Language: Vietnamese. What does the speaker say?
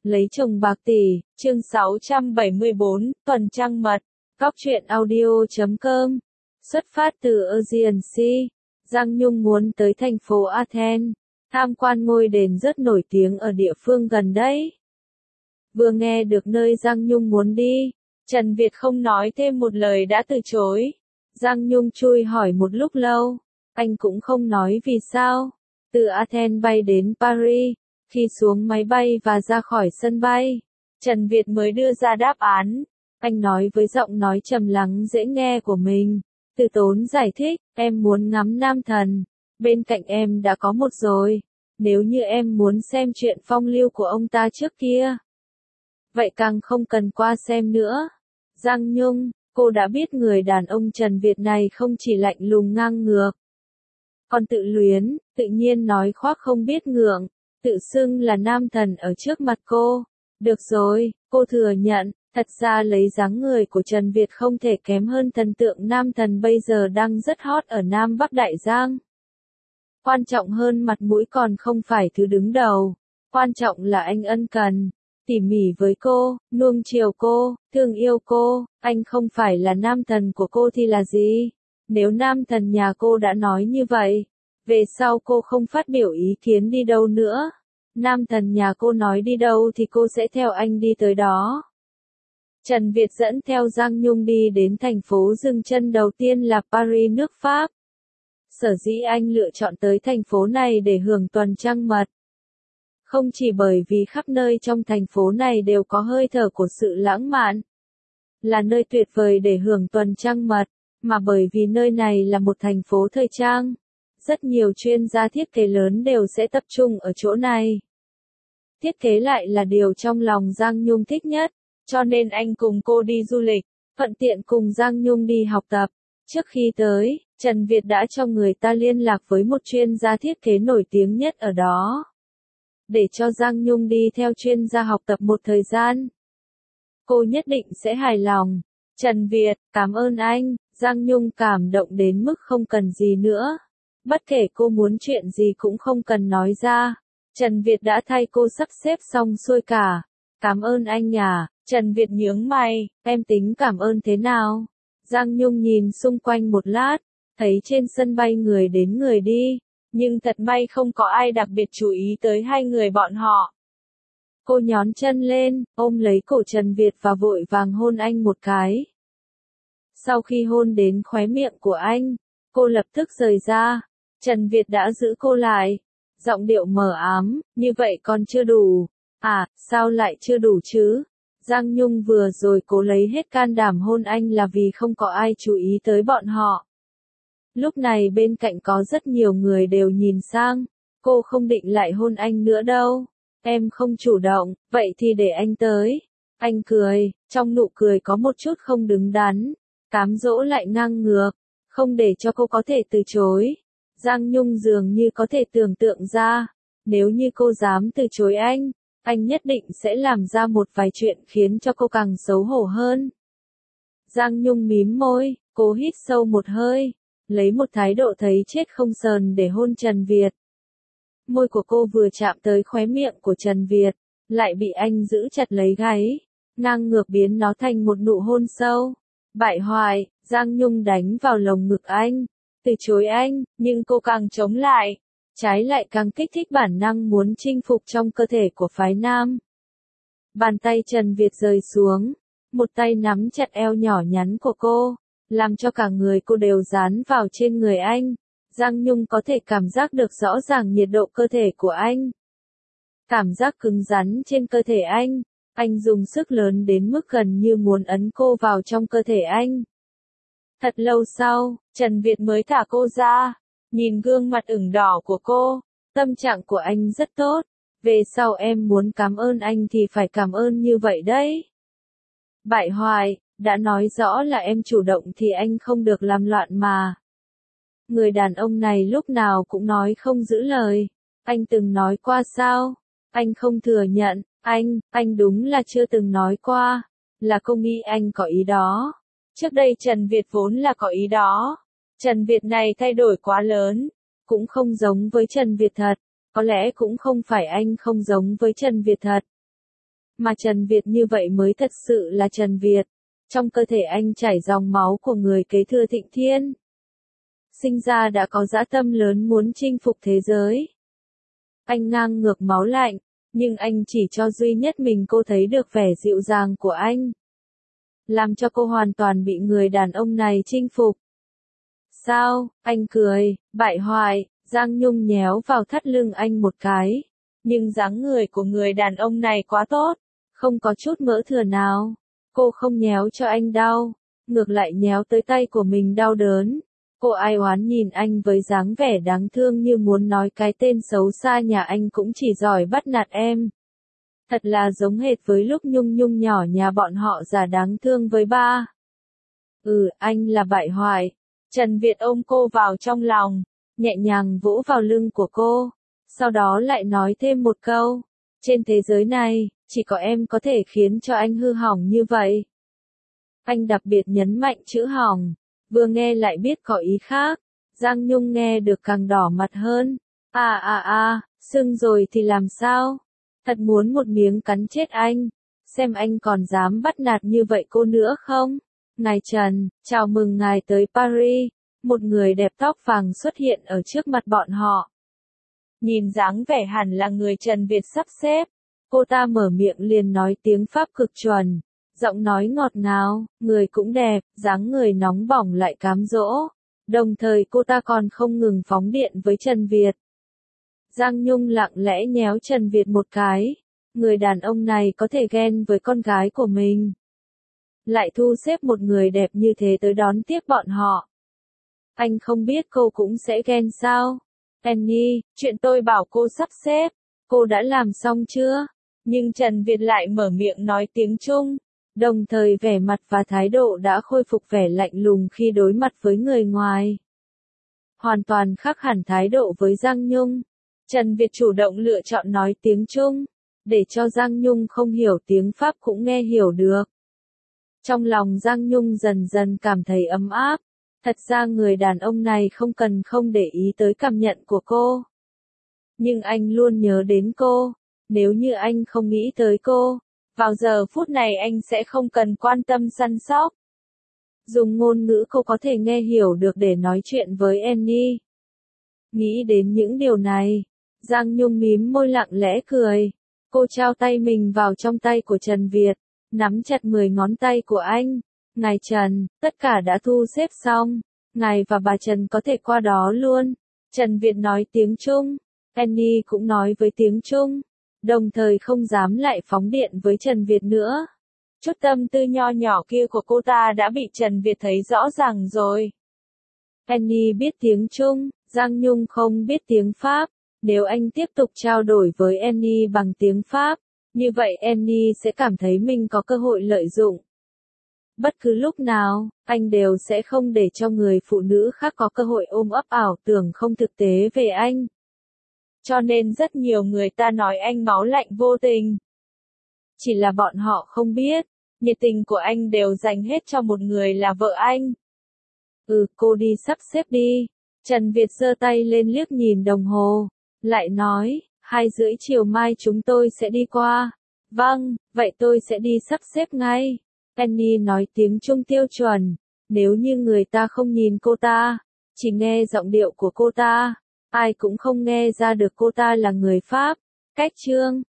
Lấy chồng bạc tỷ, chương 674, tuần trăng mật, góc truyện audio.com. Xuất phát từ Aegean Sea, Giang Nhung muốn tới thành phố Athens, tham quan ngôi đền rất nổi tiếng ở địa phương gần đấy. Vừa nghe được nơi Giang Nhung muốn đi, Trần Việt không nói thêm một lời đã từ chối. Giang Nhung chui hỏi một lúc lâu, anh cũng không nói vì sao. Từ Athens bay đến Paris, khi xuống máy bay và ra khỏi sân bay, Trần Việt mới đưa ra đáp án. Anh nói với giọng nói trầm lắng dễ nghe của mình. Từ Tốn giải thích, em muốn ngắm nam thần, bên cạnh em đã có một rồi. Nếu như em muốn xem chuyện phong lưu của ông ta trước kia, vậy càng không cần qua xem nữa. Giang Nhung, cô đã biết người đàn ông Trần Việt này không chỉ lạnh lùng ngang ngược, còn tự luyến, tự nhiên nói khoác không biết ngượng, tự xưng là nam thần ở trước mặt cô. Được rồi, cô thừa nhận, thật ra lấy dáng người của Trần Việt không thể kém hơn thần tượng nam thần bây giờ đang rất hot ở Nam Bắc Đại Giang. Quan trọng hơn mặt mũi còn không phải thứ đứng đầu, quan trọng là anh ân cần, tỉ mỉ với cô, nuông chiều cô, thương yêu cô. Anh không phải là nam thần của cô thì là gì? Nếu nam thần nhà cô đã nói như vậy, về sau cô không phát biểu ý kiến đi đâu nữa. Nam thần nhà cô nói đi đâu thì cô sẽ theo anh đi tới đó. Trần Việt dẫn theo Giang Nhung đi đến thành phố dừng chân đầu tiên là Paris, nước Pháp. Sở dĩ anh lựa chọn tới thành phố này để hưởng tuần trăng mật, không chỉ bởi vì khắp nơi trong thành phố này đều có hơi thở của sự lãng mạn, là nơi tuyệt vời để hưởng tuần trăng mật, mà bởi vì nơi này là một thành phố thời trang. Rất nhiều chuyên gia thiết kế lớn đều sẽ tập trung ở chỗ này. Thiết kế lại là điều trong lòng Giang Nhung thích nhất, cho nên anh cùng cô đi du lịch, thuận tiện cùng Giang Nhung đi học tập. Trước khi tới, Trần Việt đã cho người ta liên lạc với một chuyên gia thiết kế nổi tiếng nhất ở đó, để cho Giang Nhung đi theo chuyên gia học tập một thời gian. Cô nhất định sẽ hài lòng. Trần Việt, cảm ơn anh. Giang Nhung cảm động đến mức không cần gì nữa. Bất kể cô muốn chuyện gì cũng không cần nói ra. Trần Việt đã thay cô sắp xếp xong xuôi cả. Cảm ơn anh à. Trần Việt nhướng mày, em tính cảm ơn thế nào? Giang Nhung nhìn xung quanh một lát, thấy trên sân bay người đến người đi, nhưng thật may không có ai đặc biệt chú ý tới hai người bọn họ. Cô nhón chân lên, ôm lấy cổ Trần Việt và vội vàng hôn anh một cái. Sau khi hôn đến khóe miệng của anh, cô lập tức rời ra. Trần Việt đã giữ cô lại, giọng điệu mờ ám, như vậy còn chưa đủ. À, sao lại chưa đủ chứ? Giang Nhung vừa rồi cố lấy hết can đảm hôn anh là vì không có ai chú ý tới bọn họ. Lúc này bên cạnh có rất nhiều người đều nhìn sang, cô không định lại hôn anh nữa đâu. Em không chủ động, vậy thì để anh tới. Anh cười, trong nụ cười có một chút không đứng đắn, cám dỗ lại ngang ngược, không để cho cô có thể từ chối. Giang Nhung dường như có thể tưởng tượng ra, nếu như cô dám từ chối anh nhất định sẽ làm ra một vài chuyện khiến cho cô càng xấu hổ hơn. Giang Nhung mím môi, cố hít sâu một hơi, lấy một thái độ thấy chết không sờn để hôn Trần Việt. Môi của cô vừa chạm tới khóe miệng của Trần Việt, lại bị anh giữ chặt lấy gáy, ngang ngược biến nó thành một nụ hôn sâu. Bại hoại, Giang Nhung đánh vào lồng ngực anh, từ chối anh, nhưng cô càng chống lại, trái lại càng kích thích bản năng muốn chinh phục trong cơ thể của phái nam. Bàn tay Trần Việt rơi xuống, một tay nắm chặt eo nhỏ nhắn của cô, làm cho cả người cô đều dán vào trên người anh. Giang Nhung có thể cảm giác được rõ ràng nhiệt độ cơ thể của anh. Cảm giác cứng rắn trên cơ thể anh dùng sức lớn đến mức gần như muốn ấn cô vào trong cơ thể anh. Thật lâu sau, Trần Việt mới thả cô ra, nhìn gương mặt ửng đỏ của cô, tâm trạng của anh rất tốt. Về sau em muốn cảm ơn anh thì phải cảm ơn như vậy đấy. Bại hoại, đã nói rõ là em chủ động thì anh không được làm loạn mà. Người đàn ông này lúc nào cũng nói không giữ lời. Anh từng nói qua sao? Anh không thừa nhận. Anh đúng là chưa từng nói qua. Là cô nghĩ anh có ý đó. Trước đây Trần Việt vốn là có ý đó. Trần Việt này thay đổi quá lớn. Cũng không giống với Trần Việt thật. Có lẽ cũng không phải anh không giống với Trần Việt thật. Mà Trần Việt như vậy mới thật sự là Trần Việt. Trong cơ thể anh chảy dòng máu của người kế thừa Thịnh Thiên. Sinh ra đã có dã tâm lớn muốn chinh phục thế giới. Anh ngang ngược máu lạnh, nhưng anh chỉ cho duy nhất mình cô thấy được vẻ dịu dàng của anh. Làm cho cô hoàn toàn bị người đàn ông này chinh phục. Sao, anh cười, bại hoại, Giang Nhung nhéo vào thắt lưng anh một cái. Nhưng dáng người của người đàn ông này quá tốt, không có chút mỡ thừa nào. Cô không nhéo cho anh đau, ngược lại nhéo tới tay của mình đau đớn. Cô ai oán nhìn anh với dáng vẻ đáng thương như muốn nói cái tên xấu xa nhà anh cũng chỉ giỏi bắt nạt em. Thật là giống hệt với lúc Nhung Nhung nhỏ nhà bọn họ già đáng thương với ba. Anh là bại hoại. Trần Việt ôm cô vào trong lòng, nhẹ nhàng vỗ vào lưng của cô. Sau đó lại nói thêm một câu. Trên thế giới này, chỉ có em có thể khiến cho anh hư hỏng như vậy. Anh đặc biệt nhấn mạnh chữ hỏng. Vừa nghe lại biết có ý khác. Giang Nhung nghe được càng đỏ mặt hơn. Sưng rồi thì làm sao? Thật muốn một miếng cắn chết anh. Xem anh còn dám bắt nạt như vậy cô nữa không? Ngài Trần, chào mừng ngài tới Paris. Một người đẹp tóc vàng xuất hiện ở trước mặt bọn họ. Nhìn dáng vẻ hẳn là người Trần Việt sắp xếp. Cô ta mở miệng liền nói tiếng Pháp cực chuẩn. Giọng nói ngọt ngào, người cũng đẹp, dáng người nóng bỏng lại cám dỗ. Đồng thời cô ta còn không ngừng phóng điện với Trần Việt. Giang Nhung lặng lẽ nhéo Trần Việt một cái. Người đàn ông này có thể ghen với con gái của mình. Lại thu xếp một người đẹp như thế tới đón tiếp bọn họ. Anh không biết cô cũng sẽ ghen sao? Annie, chuyện tôi bảo cô sắp xếp, cô đã làm xong chưa? Nhưng Trần Việt lại mở miệng nói tiếng Trung. Đồng thời vẻ mặt và thái độ đã khôi phục vẻ lạnh lùng khi đối mặt với người ngoài. Hoàn toàn khác hẳn thái độ với Giang Nhung. Trần Việt chủ động lựa chọn nói tiếng Trung, để cho Giang Nhung không hiểu tiếng Pháp cũng nghe hiểu được. Trong lòng Giang Nhung dần dần cảm thấy ấm áp. Thật ra người đàn ông này không để ý tới cảm nhận của cô. Nhưng anh luôn nhớ đến cô. Nếu như anh không nghĩ tới cô, vào giờ phút này anh sẽ không cần quan tâm săn sóc. Dùng ngôn ngữ cô có thể nghe hiểu được để nói chuyện với Annie. Nghĩ đến những điều này, Giang Nhung mím môi lặng lẽ cười. Cô trao tay mình vào trong tay của Trần Việt, nắm chặt 10 ngón tay của anh. Ngài Trần, tất cả đã thu xếp xong. Ngài và bà Trần có thể qua đó luôn. Trần Việt nói tiếng Trung. Annie cũng nói với tiếng Trung. Đồng thời không dám lại phóng điện với Trần Việt nữa. Chút tâm tư nho nhỏ kia của cô ta đã bị Trần Việt thấy rõ ràng rồi. Annie biết tiếng Trung, Giang Nhung không biết tiếng Pháp. Nếu anh tiếp tục trao đổi với Annie bằng tiếng Pháp, như vậy Annie sẽ cảm thấy mình có cơ hội lợi dụng. Bất cứ lúc nào, anh đều sẽ không để cho người phụ nữ khác có cơ hội ôm ấp ảo tưởng không thực tế về anh. Cho nên rất nhiều người ta nói anh máu lạnh vô tình. Chỉ là bọn họ không biết, nhiệt tình của anh đều dành hết cho một người là vợ anh. Cô đi sắp xếp đi. Trần Việt giơ tay lên liếc nhìn đồng hồ, lại nói, 2:30 chiều mai chúng tôi sẽ đi qua. Vâng, vậy tôi sẽ đi sắp xếp ngay. Annie nói tiếng Trung tiêu chuẩn. Nếu như người ta không nhìn cô ta, chỉ nghe giọng điệu của cô ta, ai cũng không nghe ra được cô ta là người Pháp. Cách chương